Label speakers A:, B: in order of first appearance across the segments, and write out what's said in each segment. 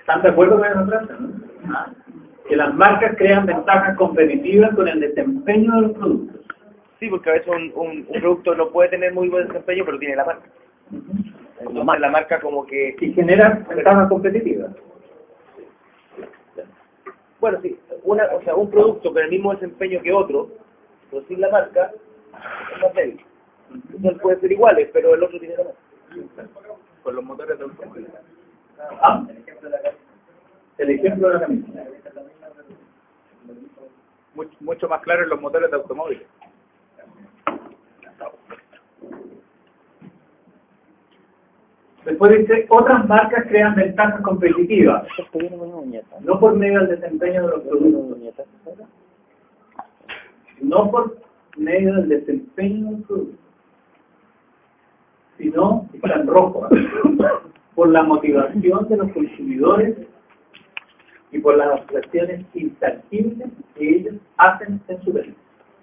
A: ¿Están de acuerdo con esa frase? ¿No? ¿Ah? Que las marcas crean ventajas competitivas con el desempeño de los productos.
B: Sí, porque a veces un producto no puede tener muy buen desempeño, pero tiene la marca. Entonces la marca como que...
A: Y genera ventajas competitivas.
B: Bueno, sí, o sea, un producto con el mismo desempeño que otro, pero sin la marca, es más débil. Entonces pueden ser iguales, pero el otro tiene la marca.
C: Con los motores de automóviles.
A: ¿Ah? El ejemplo de la camisa.
C: Mucho más claro en los motores de automóviles.
A: Después dice, otras marcas crean ventajas competitivas, no por medio del desempeño de los productos, no por medio del desempeño de los productos, sino, está en rojo, por la motivación de los consumidores y por las acciones intangibles que ellos hacen en su vida.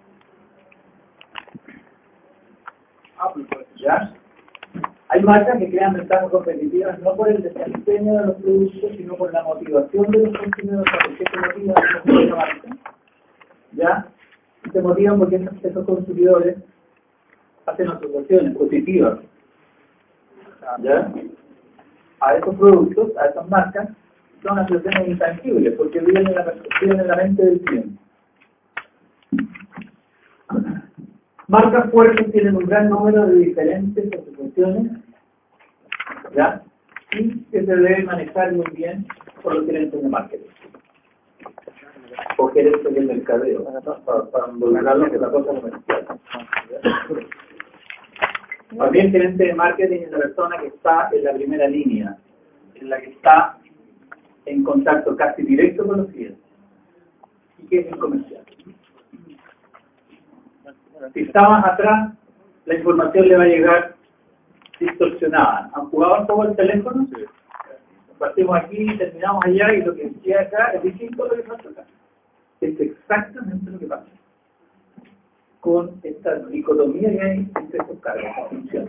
A: ¿Ya? Hay marcas que crean ventajas competitivas no por el desempeño de los productos, sino por la motivación de los consumidores. ¿Por qué se motivan por esa marca? ¿Ya? Se motivan porque esos consumidores hacen asociaciones positivas, ¿ya?, a esos productos, a esas marcas. Son asociaciones intangibles porque viven en la percepción, en la mente del cliente. Marcas fuertes tienen un gran número de diferentes asociaciones, ¿ya?, y que se debe manejar muy bien por los gerentes de marketing o gerentes del mercadeo para involucrarlos en la cosa comercial. También gerente de marketing es la persona que está en la primera línea, en la que está en contacto casi directo con los clientes y que es el comercial. Si está más atrás, la información le va a llegar distorsionada. ¿Han jugado un poco el teléfono? Sí. Partimos aquí, terminamos allá y lo que queda acá es distinto a lo que pasa acá. Es exactamente lo que pasa con esta dicotomía que hay entre estos cargos, funciones.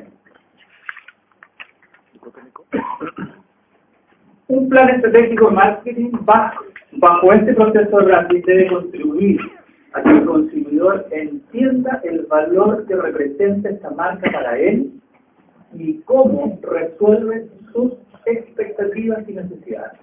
A: Un plan estratégico de marketing bajo este proceso de branding debe contribuir a que el consumidor entienda el valor que representa esta marca para él y cómo resuelve sus expectativas y necesidades.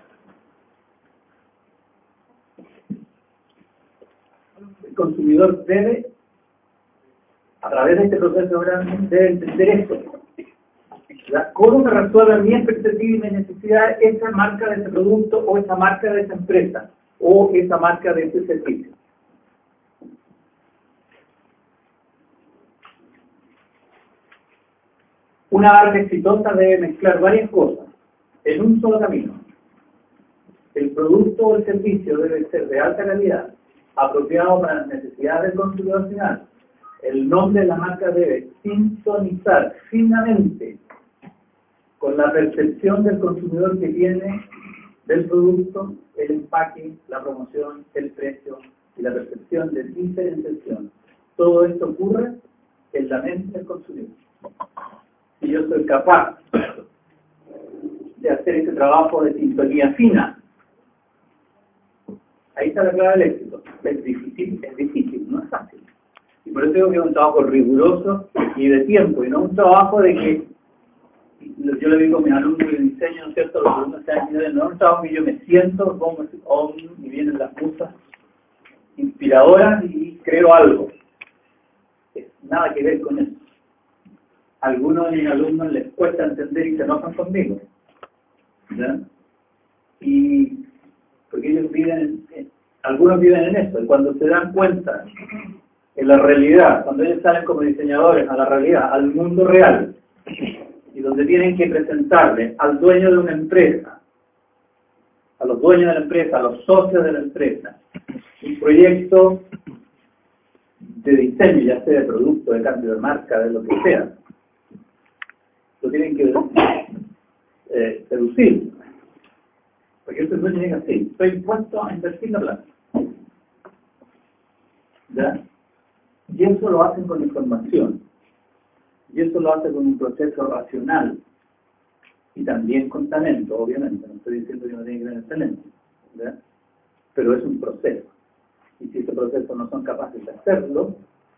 A: El consumidor debe, a través de este proceso de branding, debe entender esto. ¿Cómo se resuelve mi expectativa y mi necesidad esa marca de ese producto o esa marca de esa empresa o esa marca de ese servicio? Una marca exitosa debe mezclar varias cosas en un solo camino. El producto o el servicio debe ser de alta calidad, apropiado para las necesidades del consumidor final. El nombre de la marca debe sintonizar finamente con la percepción del consumidor que tiene del producto, el empaque, la promoción, el precio y la percepción de diferenciación. Todo esto ocurre en la mente del consumidor. Si yo soy capaz de hacer ese trabajo de sintonía fina, ahí está la clave del éxito. Es difícil, no es fácil. Y por eso digo que es un trabajo riguroso y de tiempo, y no un trabajo de que, yo le digo a mis alumnos de diseño, ¿no es cierto?, los alumnos no es un trabajo que yo me siento, pongo y vienen las musas inspiradoras y creo algo. Nada que ver con eso. Algunos de mis alumnos les cuesta entender y se enojan conmigo, ¿ya? Y porque ellos algunos viven en eso, y cuando se dan cuenta en la realidad, cuando ellos salen como diseñadores a la realidad, al mundo real, y donde tienen que presentarle al dueño de una empresa, a los dueños de la empresa, a los socios de la empresa, un proyecto de diseño, ya sea de producto, de cambio de marca, de lo que sea, lo tienen que seducir. Porque este dueño diga así, estoy dispuesto a invertir la plata. ¿Ya? Y eso lo hacen con información. Y eso lo hace con un proceso racional. Y también con talento, obviamente. No estoy diciendo que no tiene que tener excelente, ¿ya? Pero es un proceso. Y si ese proceso no son capaces de hacerlo,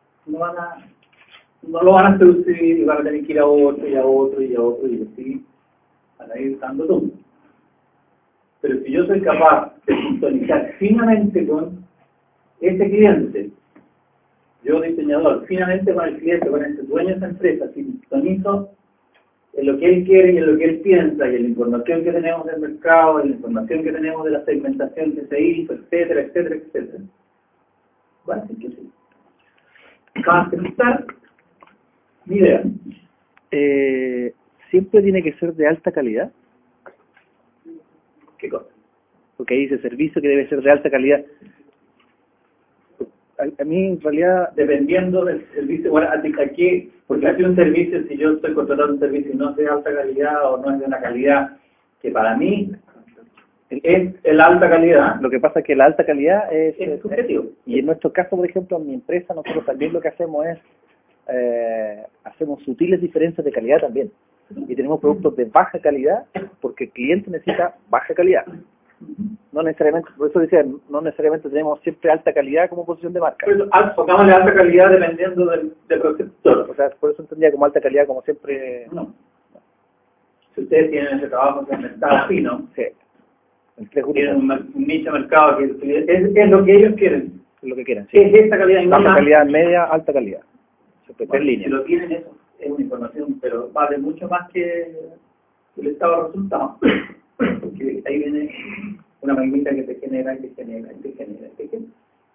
A: no lo van a seducir y van a tener que ir a otro y a otro y a otro y así van a ir dando todo. Pero si yo soy capaz de sintonizar finamente con ese cliente, yo diseñador, finamente con el cliente, con ese dueño de esa empresa, si sintonizo en lo que él quiere y en lo que él piensa y en la información que tenemos del mercado, en la información que tenemos de la segmentación que se hizo, etcétera, etcétera, etcétera, va a decir que sí. Va a aceptar mi idea.
B: Siempre tiene que ser de alta calidad,
A: ¿Qué cosa?
B: porque ahí dice servicio que debe ser de alta calidad. A mí en realidad,
A: Dependiendo del servicio, bueno, aquí, porque hace un servicio, si yo estoy contratando un servicio y no es de alta calidad o no es de una calidad que para mí es la alta calidad,
B: lo que pasa es que la alta calidad
A: es subjetivo.
B: y en nuestro caso, por ejemplo, en mi empresa, nosotros también lo que hacemos es, hacemos sutiles diferencias de calidad también. Y tenemos productos de baja calidad porque el cliente necesita baja calidad. No necesariamente, por eso decía, no necesariamente tenemos siempre alta calidad como posición de marca.
A: Por eso, pongámosle alta calidad dependiendo del receptor.
B: O sea, por eso entendía como alta calidad como siempre.
A: No. Si ustedes tienen ese trabajo segmentado fino,
B: Sí. El tres
A: tienen
B: grupos,
A: un nicho de mercado que es lo que ellos quieren.
B: es lo que quieran. Sí.
A: Es esta calidad y no
B: Baja
A: más.
B: calidad, media, alta calidad. Siempre
A: Bueno,
B: tres
A: si
B: líneas.
A: lo tienen, eso es una información, pero vale mucho más que el estado de resultados. Porque ahí viene una maquinita que te genera, y te genera, y te genera, y te genera.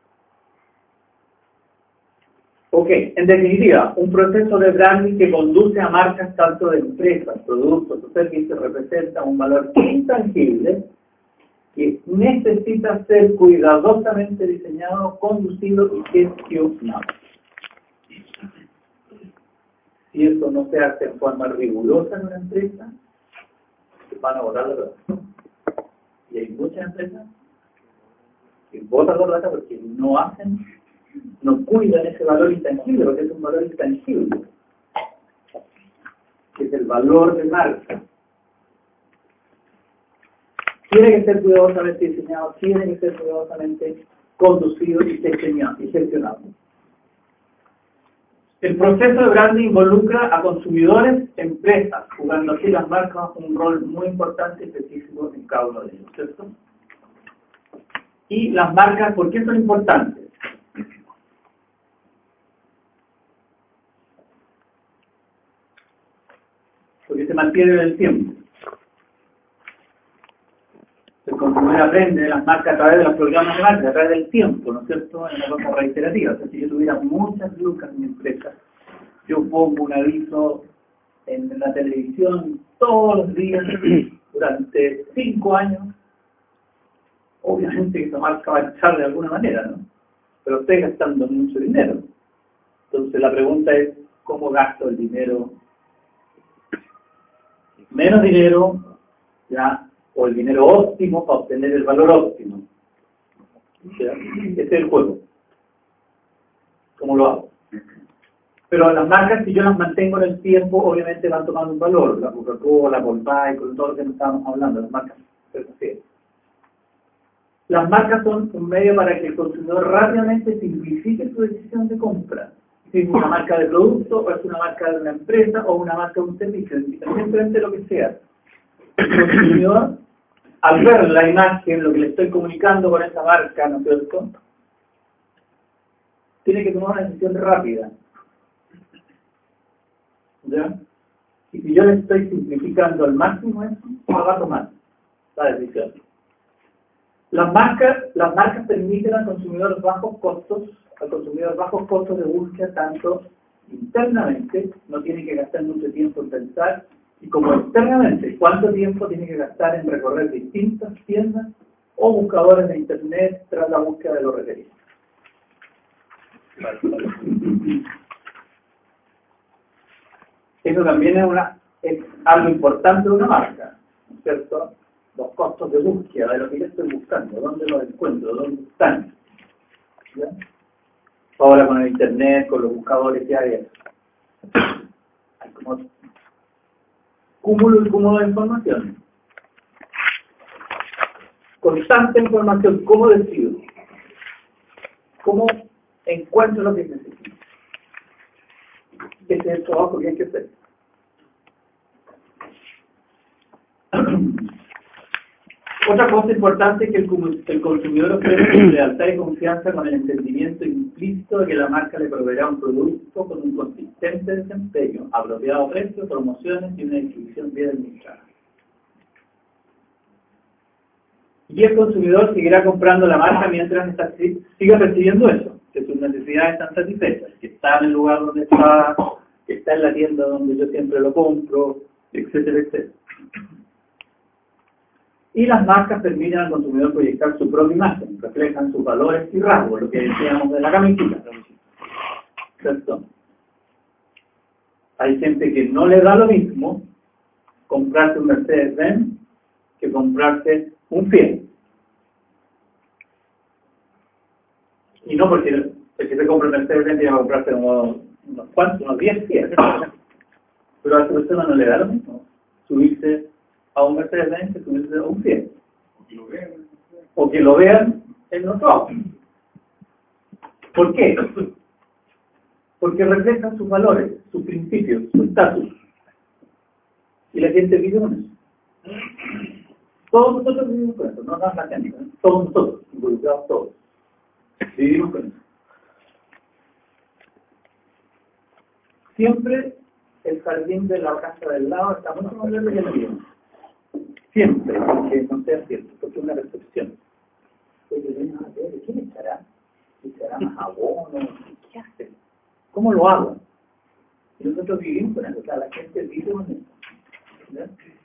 A: Ok, en definitiva, un proceso de branding que conduce a marcas tanto de empresas, productos o servicios representa un valor intangible que necesita ser cuidadosamente diseñado, conducido y gestionado. Si eso no se hace en forma rigurosa en una empresa, se van a botar la plata. Y hay muchas empresas que botan la plata porque no hacen, no cuidan ese valor intangible, porque es un valor intangible, que es el valor de marca. Tiene que ser cuidadosamente diseñado, tiene que ser cuidadosamente conducido y gestionado. El proceso de branding involucra a consumidores, empresas, jugando así las marcas un rol muy importante y específico en cada uno de ellos, ¿cierto? Y las marcas, ¿por qué son importantes? Porque se mantienen en el tiempo. El consumidor aprende de las marcas a través de los programas de marca, a través del tiempo, ¿no es cierto? En una cosa reiterativa. O sea, si yo tuviera muchas lucas en mi empresa, yo pongo un aviso en la televisión todos los días durante 5 años, obviamente que esa marca va a echar de alguna manera, ¿no? Pero estoy gastando mucho dinero. Entonces la pregunta es, ¿cómo gasto el dinero? Menos dinero, ya, o el dinero óptimo para obtener el valor óptimo. ¿Ya? Ese es el juego. ¿Cómo lo hago? Pero las marcas, si yo las mantengo en el tiempo, obviamente van tomando un valor. La Coca-Cola, la Volkswagen, con todo lo que nos estábamos hablando, las marcas. Las marcas son un medio para que el consumidor rápidamente simplifique su decisión de compra. Si es una marca de producto, o es una marca de una empresa, o una marca de un servicio, independientemente de lo que sea. El consumidor, al ver la imagen, lo que le estoy comunicando con esa marca, ¿no es cierto?, tiene que tomar una decisión rápida. ¿Ya? Y si yo le estoy simplificando al máximo eso, va a tomar la decisión. Las marcas permiten al consumidor bajos costos de búsqueda, tanto internamente, no tiene que gastar mucho tiempo en pensar, y como externamente, cuánto tiempo tiene que gastar en recorrer distintas tiendas o buscadores de internet tras la búsqueda de lo requerido. Eso también es algo importante de una marca, ¿no es cierto? Los costos de búsqueda de lo que yo estoy buscando, dónde los encuentro, dónde están. ¿Ya? Ahora con el internet, con los buscadores que hay como cúmulo y cúmulo de información. Con tanta información, ¿cómo decido? ¿Cómo encuentro lo que necesito? Ese es el trabajo que hay que hacer. Otra cosa importante es que el consumidor ofrece lealtad y confianza con el entendimiento implícito de que la marca le proveerá un producto con un consistente desempeño, apropiado precio, promociones y una distribución bien administrada. Y el consumidor seguirá comprando la marca mientras siga recibiendo eso, que sus necesidades están satisfechas, que está en el lugar donde está, que está en la tienda donde yo siempre lo compro, etcétera, etcétera. Y las marcas permiten al consumidor proyectar su propia imagen, reflejan sus valores y rasgos, lo que decíamos de la camiseta. ¿Cierto? Hay gente que no le da lo mismo comprarse un Mercedes-Benz que comprarse un Fiat. Y no porque el que se compra un Mercedes-Benz tiene que comprarse unos 10 Fiat. Pero a esa persona no le da lo mismo subirse a un Mercedes-Benz que subirse a un Fiat. O que lo vean en los ojos. ¿Por qué? Porque reflejan sus valores, sus principios, su estatus. Y la gente vive con eso. Todos nosotros vivimos con eso, no nada más la gente, ¿eh? Todos nosotros, involucrados todos, vivimos con eso. Siempre el jardín de la casa del lado está mucho más verde que el mío. Siempre, aunque no sea cierto, porque es una percepción. ¿Quién estará? ¿Estará más abono? ¿Qué hace? ¿Cómo lo hago? Y nosotros vivimos con eso, o sea, la gente vive con eso. ¿Ya?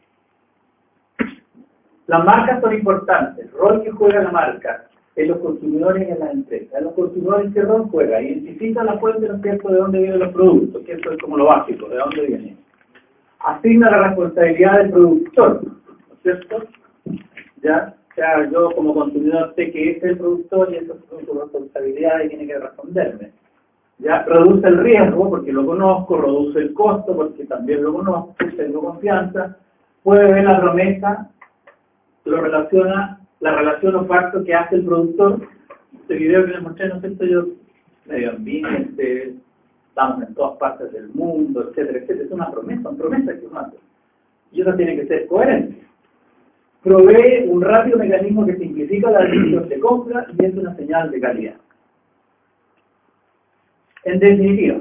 A: Las marcas son importantes, el rol que juega la marca en los consumidores y en las empresas. En los consumidores, ¿qué rol juega? Identifica la fuente, ¿no es cierto?, de dónde vienen los productos, que eso es como lo básico, de dónde vienen. Asigna la responsabilidad del productor, ¿no es cierto? Ya, o sea, yo como consumidor sé que ese es el productor y esa es su responsabilidad y tiene que responderme. Ya, reduce el riesgo porque lo conozco, reduce el costo porque también lo conozco, tengo confianza, puede ver la promesa, lo relaciona, la relación o pacto que hace el productor. Este video que les mostré, no sé si yo medio ambiente, estamos en todas partes del mundo, etcétera, etcétera. Es una promesa que uno hace. Y eso tiene que ser coherente. Provee un rápido mecanismo que simplifica la decisión de compra y es una señal de calidad. En definitiva,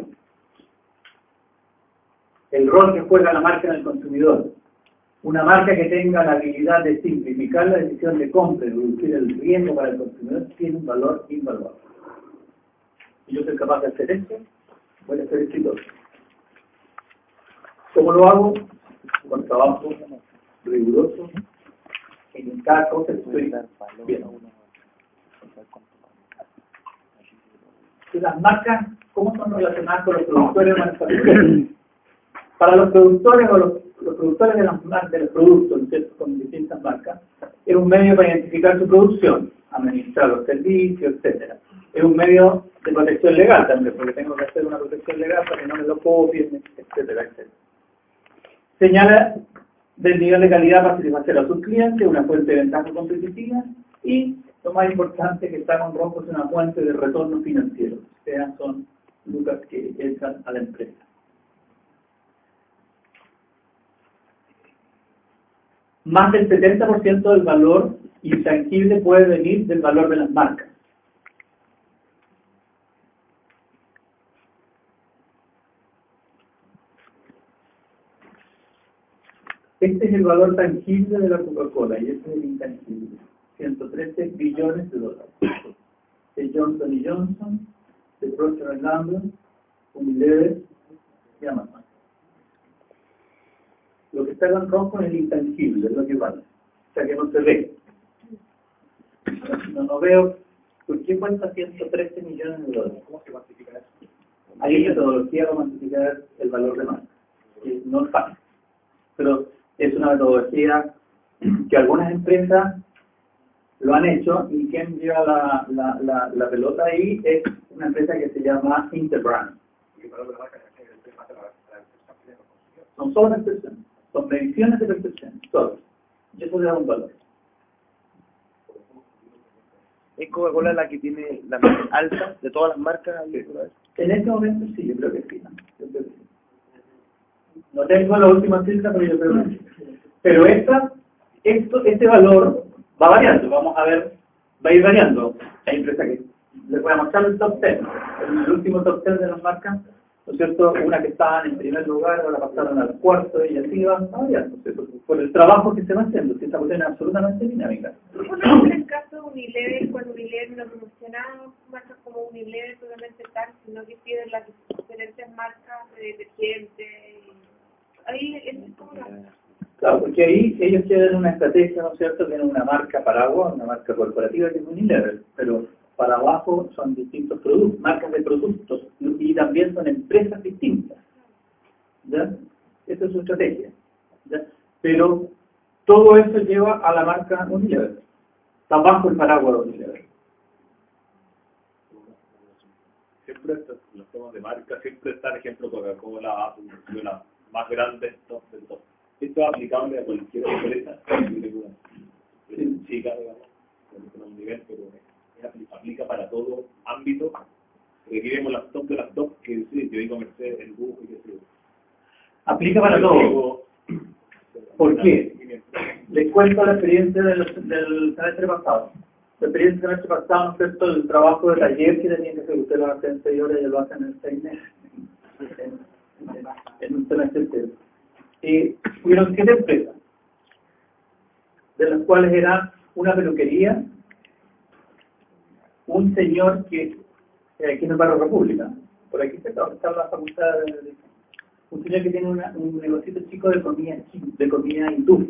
A: el rol que juega la marca en el consumidor. Una marca que tenga la habilidad de simplificar la decisión de compra y reducir el riesgo para el consumidor tiene un valor invaluable. Si yo soy capaz de hacer esto, voy a ser exitoso. ¿Cómo lo hago? Con trabajo riguroso en cada cosa que estoy viendo. Y las marcas, ¿cómo son relacionadas con los productores manufactureros? Para los productores o los productores de los productos, ¿cierto?, con distintas marcas, es un medio para identificar su producción, administrar los servicios, etcétera. Es un medio de protección legal también, porque tengo que hacer una protección legal para que no me lo copien, etcétera, etcétera. Señala del nivel de calidad para satisfacer a sus clientes, una fuente de ventaja competitiva y, lo más importante, que está con Roncos, una fuente de retorno financiero. O sea, son lucas que entran a la empresa. Más del 70% del valor intangible puede venir del valor de las marcas. Este es el valor tangible de la Coca-Cola y este es el intangible. 113 billones de dólares. De Johnson & Johnson, de Procter & Gamble, Unilever y Amazon. Lo que está en rojo es el intangible, es lo que vale. O sea que no se ve. No veo. ¿Por qué cuesta 113 millones de dólares? ¿Cómo se cuantifica eso? Hay metodología para cuantificar el valor de marca. No es fácil. Pero es una metodología que algunas empresas lo han hecho y quien lleva la pelota ahí es una empresa que se llama Interbrand. Son solo percepciones, son mediciones de percepción, solo. Y eso le da un valor.
B: ¿Es Coca-Cola la que tiene la más alta de todas las marcas?
A: En este momento sí, yo creo que sí. ¿No? Yo creo que sí. No tengo la última cifra, pero yo creo que sí. Pero este valor va variando, vamos a ver, va a ir variando. Hay empresas que les voy a mostrar el top 10, el último top 10 de las marcas, ¿no es cierto? Una que estaban en primer lugar, ahora pasaron al cuarto y así va variando, por el trabajo que se va haciendo, que esta cuestión es absolutamente dinámica.
D: Por ejemplo, en el caso de Unilever, cuando Unilever no promociona marcas como Unilever solamente tal, sino que piden las diferentes marcas de detergentes. Ahí es como la...
A: Claro, porque ahí ellos tienen una estrategia, ¿no es cierto? Tienen una marca paraguas, una marca corporativa que es Unilever, pero para abajo son distintos productos, marcas de productos, y también son empresas distintas. ¿Ya? Esa es su estrategia. ¿Ya? Pero todo eso lleva a la marca Unilever. Está bajo el paraguas de Unilever.
E: Siempre los temas de marca, siempre está, ejemplo, Coca-Cola, Apple, la más grande, top del top. Esto es aplicable a cualquier empresa, chica, digamos, con un nivel, pero aplica para todo ámbito. Aquí vemos las top de las top, que sí, yo digo Mercedes, el bus y qué sé yo.
A: Aplica para todo. ¿Por qué? Les cuento la experiencia del semestre pasado. La experiencia del semestre pasado, ¿no es cierto? El trabajo de taller que tenían que hacer, usted lo hace en 6 horas y lo hacen en 6 meses. En un semestre entero. Hubieron 7 empresas, de las cuales era una peluquería, un señor que, aquí en el barrio República, por aquí está la facultad, un señor que tiene un negocito chico de comida hindú.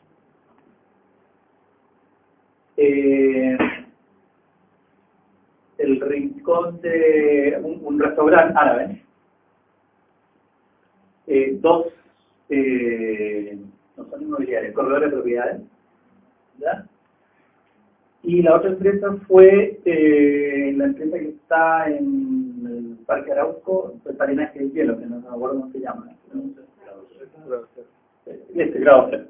A: El rincón de un restaurante árabe. 2 no son inmobiliarias, corredores de propiedades, ¿ya? Y la otra empresa fue la empresa que está en el Parque Arauco, el Parinaje del Hielo, que no me acuerdo cómo se llama. Grado 3.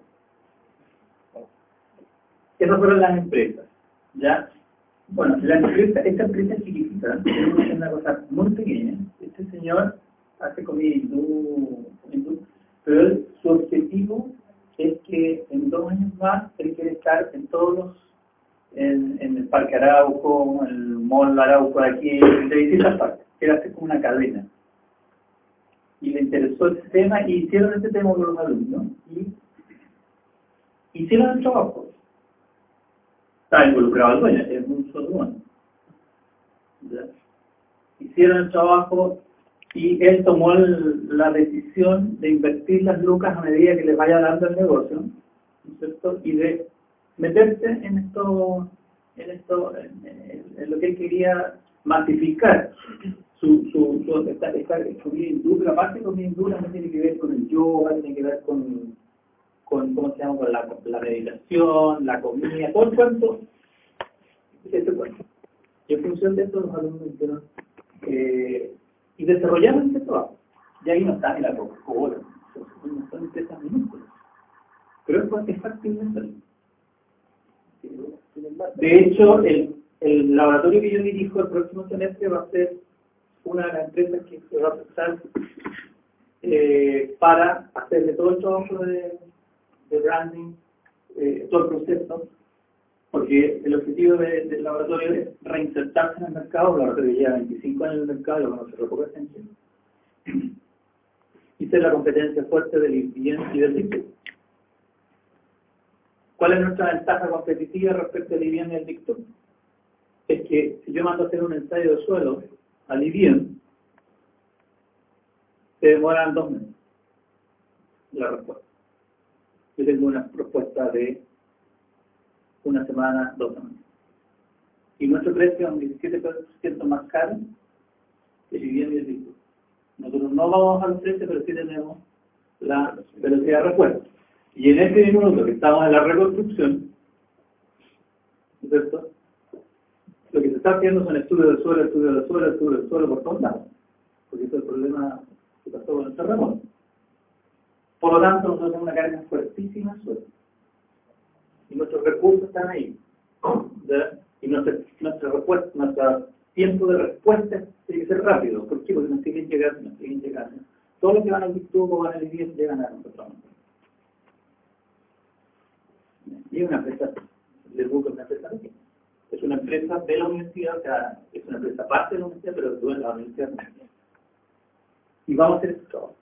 A: Esas fueron las empresas, ¿ya? Bueno, esta empresa es chiquitita, es una cosa muy pequeña. Este señor hace comida hindú, pero su objetivo es que en 2 años más él quiere estar en todos los, en el Parque Arauco, en el Mall Arauco de aquí, de distintas partes. Quiere hacer como una cadena. Y le interesó ese tema y hicieron ese tema con los alumnos y hicieron el trabajo. Está involucrado el dueño, es un solo dueño. Hicieron el trabajo y él tomó la decisión de invertir las lucas a medida que les vaya dando el negocio, ¿no es cierto? Y de meterse en lo que él quería masificar esta comida hindú, pero aparte de comida hindú también tiene que ver con el yoga, tiene que ver con ¿cómo se llama? Con la meditación, la comida, todo el cuento, ese cuento. Y en función de eso los alumnos hicieron y desarrollaron este trabajo. Y ahí no está ni la Coca-Cola, no son empresas minúsculas. Pero es factible hacerlo. De hecho, el laboratorio que yo dirijo el próximo semestre va a ser una de las empresas que se va a prestar para hacerle todo el trabajo de branding, todo el proceso, porque el objetivo del laboratorio es reinsertarse en el mercado. El laboratorio lleva 25 años en el mercado, lo conoce poca gente, y ser la competencia fuerte del IBM y del TikTok. ¿Cuál es nuestra ventaja competitiva respecto al IBM y al TikTok? Es que si yo mando a hacer un ensayo de suelo al IBM, se demoran 2 meses la respuesta. Yo tengo una propuesta de 1 semana, 2 semanas. Y nuestro precio es un 17% más caro que el IBM y el TikTok. Nosotros no vamos a los precios, pero sí tenemos la velocidad de respuesta. Y en este minuto que estamos en la reconstrucción, ¿no es cierto? Lo que se está haciendo son estudios del suelo por todos lados. Porque ese es el problema que pasó con el terremoto. Por lo tanto, nosotros tenemos una carga fuertísima en suelo. Y nuestros recursos están ahí. ¿Ya? Y nuestro tiempo de respuesta tiene que ser rápido. ¿Por qué? Porque nos siguen llegando. Todos los que van al Bituco o van al IDIES llegan a nosotros. Y es una empresa, el Buco es una empresa de aquí. Es una empresa de la universidad, o sea, es una empresa parte de la universidad, pero tú en la universidad también. Y vamos a hacer esto.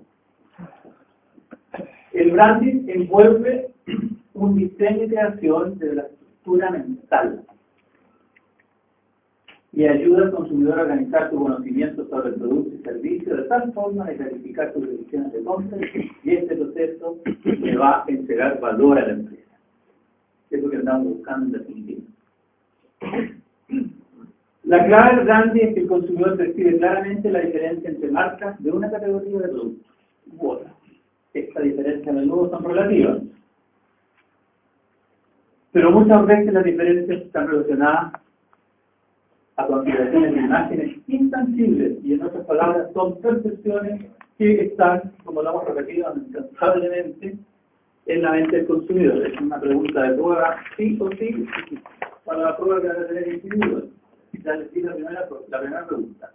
A: El branding envuelve un diseño y creación de la estructura mental y ayuda al consumidor a organizar su conocimiento sobre el producto y servicio de tal forma de clarificar sus decisiones de compra, y este proceso le va a entregar valor a la empresa. Es lo que estamos buscando en definitiva. La clave del branding es que el consumidor percibe claramente la diferencia entre marcas de una categoría de productos u otra. Esta diferencia a menudo son relativas, pero muchas veces las diferencias están relacionadas a consideraciones de imágenes intangibles, y en otras palabras son percepciones que están, como lo hemos repetido incansablemente, en la mente del consumidor. Es una pregunta de prueba, sí o sí, para la prueba que van a tener individuos. Ya les di la primera pregunta.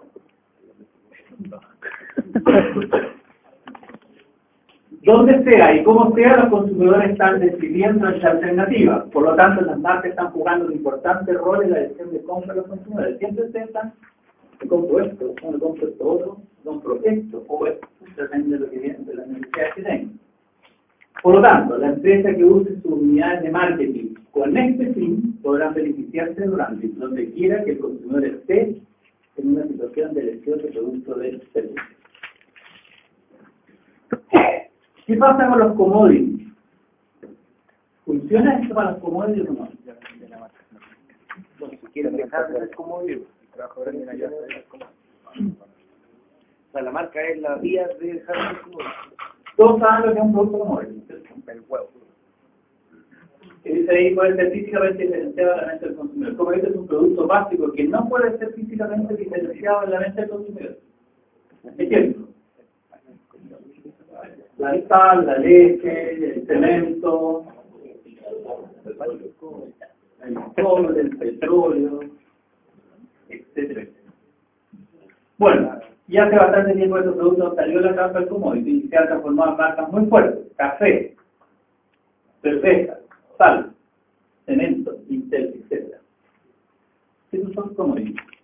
A: Donde sea y como sea, los consumidores están decidiendo esta alternativa. Por lo tanto, las marcas están jugando un importante rol en la decisión de compra de los consumidores. Siempre piensan, me compro esto, me compro esto otro, compro esto o esto, depende de lo que viene, de las necesidades que tengo. Por lo tanto, la empresa que use sus unidades de marketing con este fin podrá beneficiarse del branding, donde quiera que el consumidor esté en una situación de elección de producto de servicio. ¿Qué pasa con los commodities? ¿Funciona esto para los commodities o no?
B: Bueno, si quieren dejar de ser commodities, el trabajador en allá es como... O sea, la marca es la vía de dejar de ser commodities.
A: Todos saben lo que es un producto commodity.
B: El huevo.
A: Que dice ahí puede ser físicamente diferenciado en la mente del consumidor. El commodity es un producto básico que no puede ser físicamente diferenciado en la mente del consumidor. Ejemplo. La sal, la leche, el cemento, el cobre, el petróleo, etc. Bueno, y hace bastante tiempo estos productos salió de la capa del commodity y se han transformado en marcas muy fuertes: café, cerveza, sal, cemento, Intel, etc. Estos son commodities.